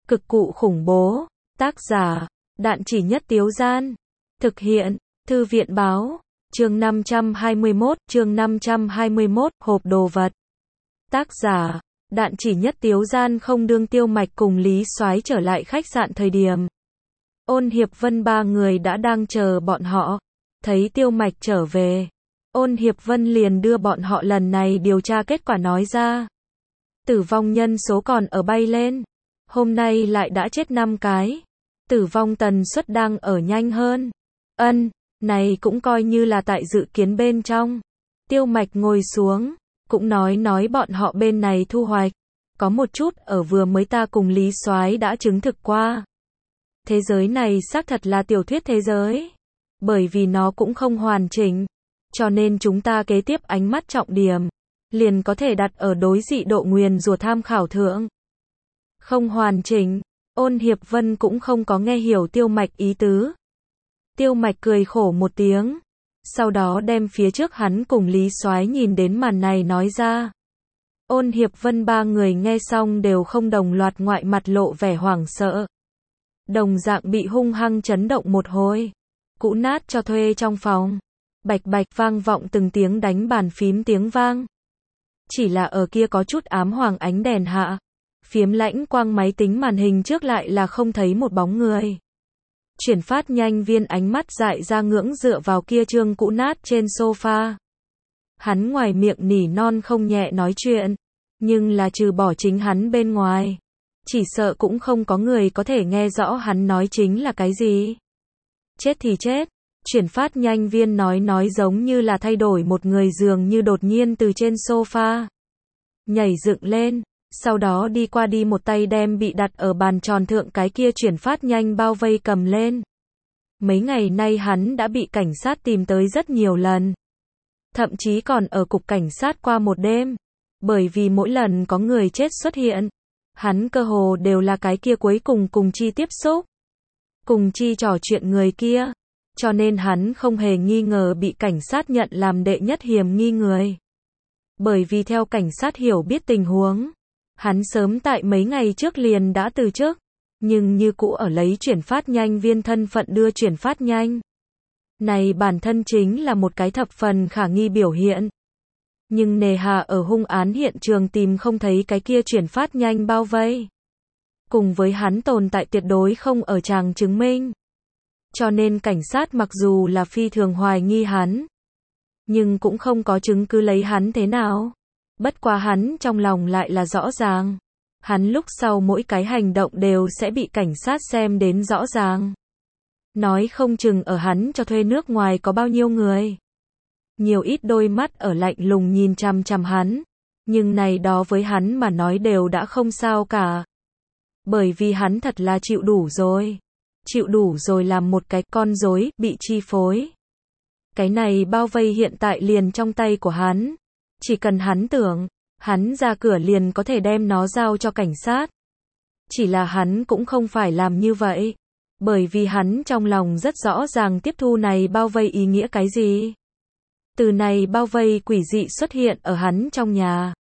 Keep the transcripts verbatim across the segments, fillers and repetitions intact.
Cực cụ khủng bố. Tác giả, Đạn Chỉ Nhất Tiếu Gian. Thực hiện, Thư viện báo. Chương năm trăm hai mươi mốt, chương năm trăm hai mươi mốt, hộp đồ vật. Tác giả, Đạn Chỉ Nhất Tiếu Gian. Không đương Tiêu Mạch cùng Lý Soái trở lại khách sạn thời điểm. Ôn Hiệp Vân ba người đã đang chờ bọn họ. Thấy Tiêu Mạch trở về, Ôn Hiệp Vân liền đưa bọn họ lần này điều tra kết quả nói ra. Tử vong nhân số còn ở bay lên. Hôm nay lại đã chết năm cái. Tử vong tần suất đang ở nhanh hơn. Ân, này cũng coi như là tại dự kiến bên trong. Tiêu Mạch ngồi xuống, cũng nói nói bọn họ bên này thu hoạch. Có một chút ở vừa mới ta cùng Lý Soái đã chứng thực qua. Thế giới này xác thật là tiểu thuyết thế giới. Bởi vì nó cũng không hoàn chỉnh. Cho nên chúng ta kế tiếp ánh mắt trọng điểm. Liền có thể đặt ở đối dị độ nguyền rủa tham khảo thượng. Không hoàn chỉnh. Ôn Hiệp Vân cũng không có nghe hiểu Tiêu Mạch ý tứ. Tiêu Mạch cười khổ một tiếng. Sau đó đem phía trước hắn cùng Lý Soái nhìn đến màn này nói ra. Ôn Hiệp Vân ba người nghe xong đều không đồng loạt ngoại mặt lộ vẻ hoảng sợ. Đồng dạng bị hung hăng chấn động một hồi. Cũ nát cho thuê trong phòng. Bạch bạch vang vọng từng tiếng đánh bàn phím tiếng vang. Chỉ là ở kia có chút ám hoàng ánh đèn hạ. Phiếm lãnh quang máy tính màn hình trước lại là không thấy một bóng người. Chuyển phát nhanh viên ánh mắt dại ra ngưỡng dựa vào kia trương cũ nát trên sofa. Hắn ngoài miệng nỉ non không nhẹ nói chuyện. Nhưng là trừ bỏ chính hắn bên ngoài. Chỉ sợ cũng không có người có thể nghe rõ hắn nói chính là cái gì. Chết thì chết. Chuyển phát nhanh viên nói nói giống như là thay đổi một người dường như đột nhiên từ trên sofa. Nhảy dựng lên. Sau đó đi qua đi một tay đem bị đặt ở bàn tròn thượng cái kia chuyển phát nhanh bao vây cầm lên. Mấy ngày nay hắn đã bị cảnh sát tìm tới rất nhiều lần. Thậm chí còn ở cục cảnh sát qua một đêm. Bởi vì mỗi lần có người chết xuất hiện, hắn cơ hồ đều là cái kia cuối cùng cùng Chi tiếp xúc. Cùng Chi trò chuyện người kia. Cho nên hắn không hề nghi ngờ bị cảnh sát nhận làm đệ nhất hiểm nghi người. Bởi vì theo cảnh sát hiểu biết tình huống, hắn sớm tại mấy ngày trước liền đã từ chức, nhưng như cũ ở lấy chuyển phát nhanh viên thân phận đưa chuyển phát nhanh. Này bản thân chính là một cái thập phần khả nghi biểu hiện. Nhưng nề hà ở hung án hiện trường tìm không thấy cái kia chuyển phát nhanh bao vây. Cùng với hắn tồn tại tuyệt đối không ở tràng chứng minh. Cho nên cảnh sát mặc dù là phi thường hoài nghi hắn, nhưng cũng không có chứng cứ lấy hắn thế nào. Bất quá hắn trong lòng lại là rõ ràng. Hắn lúc sau mỗi cái hành động đều sẽ bị cảnh sát xem đến rõ ràng. Nói không chừng ở hắn cho thuê nước ngoài có bao nhiêu người. Nhiều ít đôi mắt ở lạnh lùng nhìn chằm chằm hắn. Nhưng này đó với hắn mà nói đều đã không sao cả. Bởi vì hắn thật là chịu đủ rồi. Chịu đủ rồi làm một cái con rối bị chi phối. Cái này bao vây hiện tại liền trong tay của hắn. Chỉ cần hắn tưởng, hắn ra cửa liền có thể đem nó giao cho cảnh sát. Chỉ là hắn cũng không phải làm như vậy. Bởi vì hắn trong lòng rất rõ ràng tiếp thu này bao vây ý nghĩa cái gì. Từ này bao vây quỷ dị xuất hiện ở hắn trong nhà.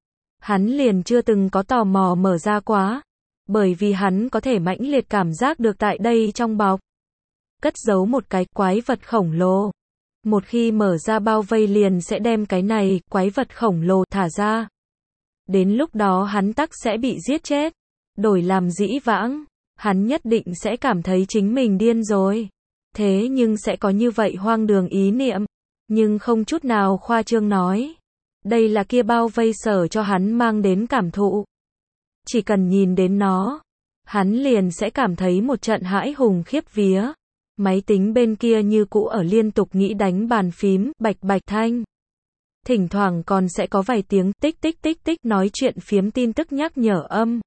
Hắn liền chưa từng có tò mò mở ra quá. Bởi vì hắn có thể mãnh liệt cảm giác được tại đây trong bọc cất giấu một cái quái vật khổng lồ. Một khi mở ra bao vây liền sẽ đem cái này quái vật khổng lồ thả ra. Đến lúc đó hắn tắc sẽ bị giết chết. Đổi làm dĩ vãng, hắn nhất định sẽ cảm thấy chính mình điên rồi. Thế nhưng sẽ có như vậy hoang đường ý niệm. Nhưng không chút nào khoa trương nói. Đây là kia bao vây sở cho hắn mang đến cảm thụ. Chỉ cần nhìn đến nó, hắn liền sẽ cảm thấy một trận hãi hùng khiếp vía. Máy tính bên kia như cũ ở liên tục nghĩ đánh bàn phím, bạch bạch thanh. Thỉnh thoảng còn sẽ có vài tiếng tích tích tích tích nói chuyện phiếm tin tức nhắc nhở âm.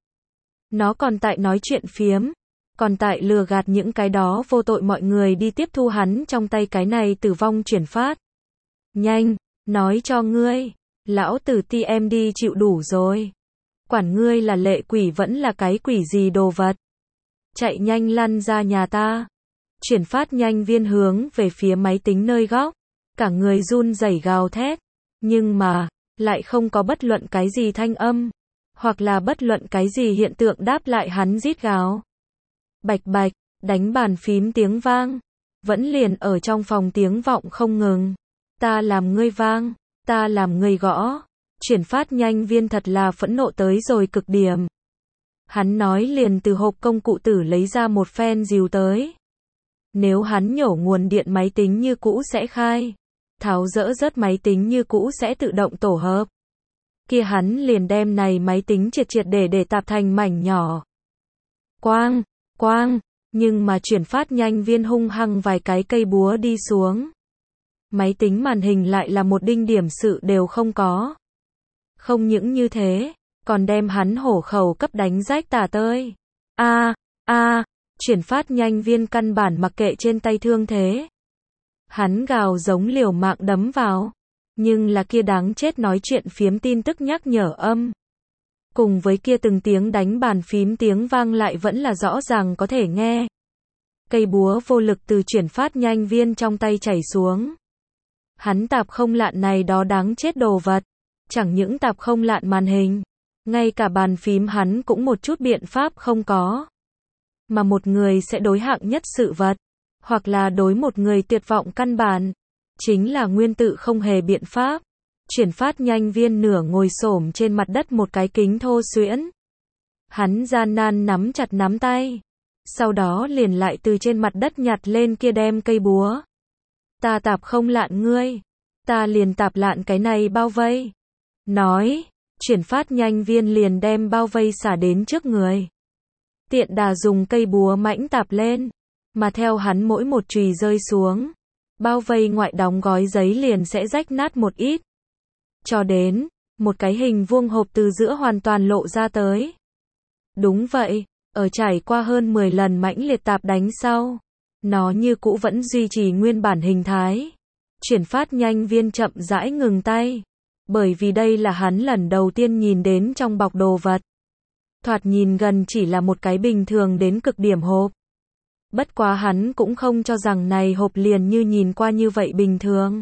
Nó còn tại nói chuyện phiếm, còn tại lừa gạt những cái đó vô tội mọi người đi tiếp thu hắn trong tay cái này tử vong chuyển phát. Nhanh, nói cho ngươi, lão tử ti em đi chịu đủ rồi. Quản ngươi là lệ quỷ vẫn là cái quỷ gì đồ vật. Chạy nhanh lăn ra nhà ta. Chuyển phát nhanh viên hướng về phía máy tính nơi góc. Cả người run rẩy gào thét. Nhưng mà, lại không có bất luận cái gì thanh âm. hoặc là bất luận cái gì hiện tượng đáp lại hắn rít gào. Bạch bạch, đánh bàn phím tiếng vang, vẫn liền ở trong phòng tiếng vọng không ngừng. Ta làm ngươi vang, ta làm ngươi gõ. Chuyển phát nhanh viên thật là phẫn nộ tới rồi cực điểm. Hắn nói liền từ hộp công cụ tử lấy ra một phen rìu tới. Nếu hắn nhổ nguồn điện máy tính như cũ sẽ khai. Tháo dỡ rớt máy tính như cũ sẽ tự động tổ hợp. Kia hắn liền đem này máy tính triệt triệt để để tạp thành mảnh nhỏ. Quang, quang, nhưng mà chuyển phát nhanh viên hung hăng vài cái cây búa đi xuống. Máy tính màn hình lại là một đinh điểm sự đều không có. Không những như thế, còn đem hắn hổ khẩu cấp đánh rách tả tơi. A, a, chuyển phát nhanh viên căn bản mặc kệ trên tay thương thế. Hắn gào giống liều mạng đấm vào, nhưng là kia đáng chết nói chuyện phiếm tin tức nhắc nhở âm. Cùng với kia từng tiếng đánh bàn phím tiếng vang lại vẫn là rõ ràng có thể nghe. Cây búa vô lực từ chuyển phát nhanh viên trong tay chảy xuống. Hắn tạp không lạn này đó đáng chết đồ vật. Chẳng những tạp không lạn màn hình, ngay cả bàn phím hắn cũng một chút biện pháp không có. Mà một người sẽ đối hạng nhất sự vật, hoặc là đối một người tuyệt vọng căn bản, chính là nguyên tự không hề biện pháp. Chuyển phát nhanh viên nửa ngồi xổm trên mặt đất một cái kính thô xuyễn. Hắn gian nan nắm chặt nắm tay, sau đó liền lại từ trên mặt đất nhặt lên kia đem cây búa. Ta tạp không lạn ngươi, ta liền tạp lạn cái này bao vây. Nói, chuyển phát nhanh viên liền đem bao vây xả đến trước người. Tiện đà dùng cây búa mãnh tạp lên, mà theo hắn mỗi một chùy rơi xuống, bao vây ngoại đóng gói giấy liền sẽ rách nát một ít. Cho đến, một cái hình vuông hộp từ giữa hoàn toàn lộ ra tới. Đúng vậy, ở trải qua hơn mười lần mãnh liệt tạp đánh sau, nó như cũ vẫn duy trì nguyên bản hình thái. Chuyển phát nhanh viên chậm rãi ngừng tay. Bởi vì đây là hắn lần đầu tiên nhìn đến trong bọc đồ vật. Thoạt nhìn gần chỉ là một cái bình thường đến cực điểm hộp. Bất quá hắn cũng không cho rằng này hộp liền như nhìn qua như vậy bình thường.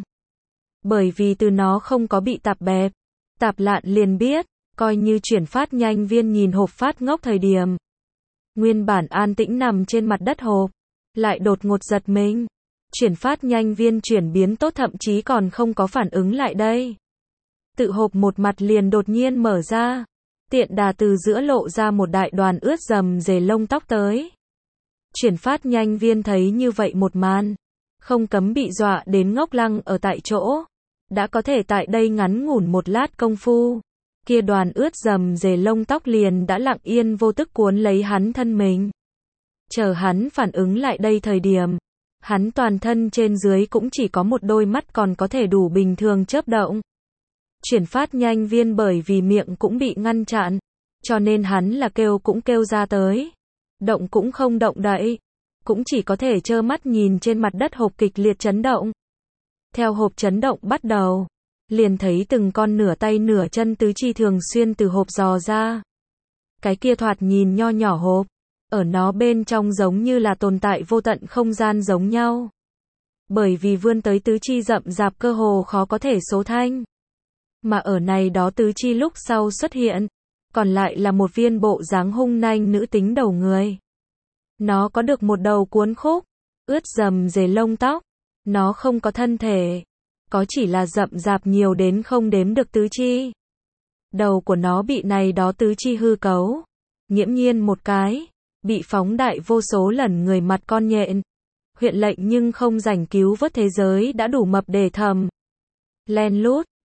Bởi vì từ nó không có bị tạp bẹp, tạp lạn liền biết, coi như chuyển phát nhanh viên nhìn hộp phát ngốc thời điểm. Nguyên bản an tĩnh nằm trên mặt đất hộp, lại đột ngột giật mình. Chuyển phát nhanh viên chuyển biến tốt thậm chí còn không có phản ứng lại đây. Tự hộp một mặt liền đột nhiên mở ra, tiện đà từ giữa lộ ra một đại đoàn ướt rầm rề lông tóc tới. Chuyển phát nhanh viên thấy như vậy một màn, không cấm bị dọa đến ngốc lăng ở tại chỗ. Đã có thể tại đây ngắn ngủn một lát công phu, kia đoàn ướt rầm rề lông tóc liền đã lặng yên vô tức cuốn lấy hắn thân mình. Chờ hắn phản ứng lại đây thời điểm, hắn toàn thân trên dưới cũng chỉ có một đôi mắt còn có thể đủ bình thường chớp động. Chuyển phát nhanh viên bởi vì miệng cũng bị ngăn chặn, cho nên hắn là kêu cũng kêu ra tới. Động cũng không động đậy, cũng chỉ có thể trơ mắt nhìn trên mặt đất hộp kịch liệt chấn động. Theo hộp chấn động bắt đầu, liền thấy từng con nửa tay nửa chân tứ chi thường xuyên từ hộp dò ra. Cái kia thoạt nhìn nho nhỏ hộp, ở nó bên trong giống như là tồn tại vô tận không gian giống nhau. Bởi vì vươn tới tứ chi rậm rạp cơ hồ khó có thể số thanh. Mà ở này đó tứ chi lúc sau xuất hiện, còn lại là một viên bộ dáng hung nanh nữ tính đầu người. Nó có được một đầu cuốn khúc, ướt rầm rề lông tóc, nó không có thân thể, có chỉ là rậm rạp nhiều đến không đếm được tứ chi. Đầu của nó bị này đó tứ chi hư cấu, nghiễm nhiên một cái, bị phóng đại vô số lần người mặt con nhện. Huyện lệnh nhưng không rảnh cứu vớt thế giới đã đủ mập để thầm. Len lút,